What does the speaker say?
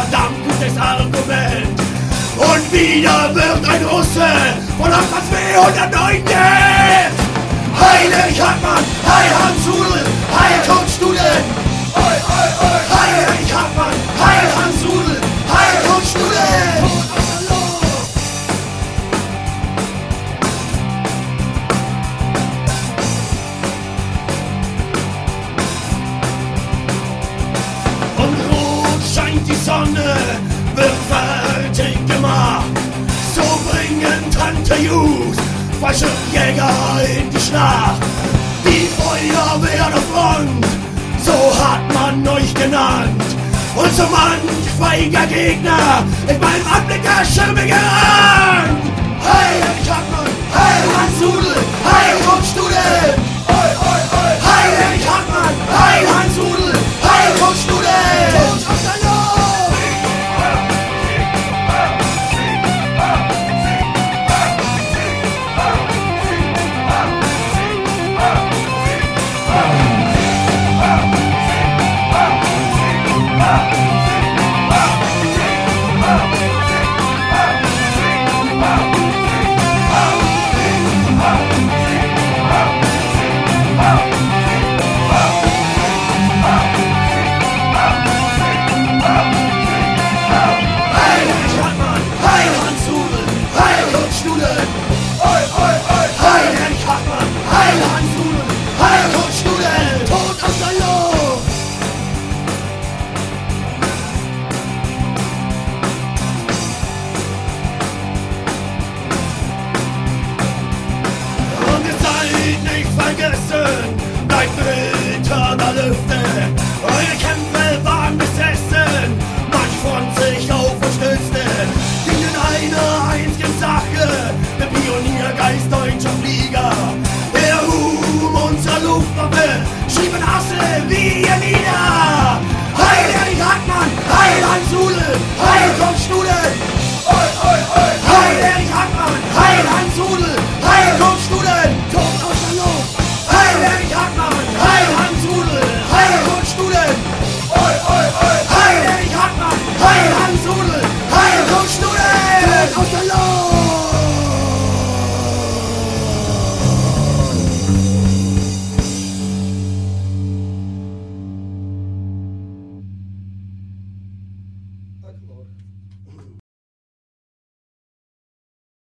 verdammt gutes Argument. Und wieder wird ein Russe von Anfang 209 Heilig Hartmann, Heil Hans Rudel, Heil Todstudel. Heilig Hartmann, Heil Hans Rudel, Heil Todstudel. Und rot scheint die Sonne, wird fertig gemacht. So bringen Tante Jus Fallschirmjäger in die Schlacht. Die Feuerwehr der Front, so hat man euch genannt. Und so manch feiger Gegner in meinem Anblick der Schirme gerannt. Heil Hartmann, Heil Hans Rudel, Heil Todstudel. Heil Hartmann, Heil Hans Rudel, Heil Todstudel. Tod auf der Luft. Bleibt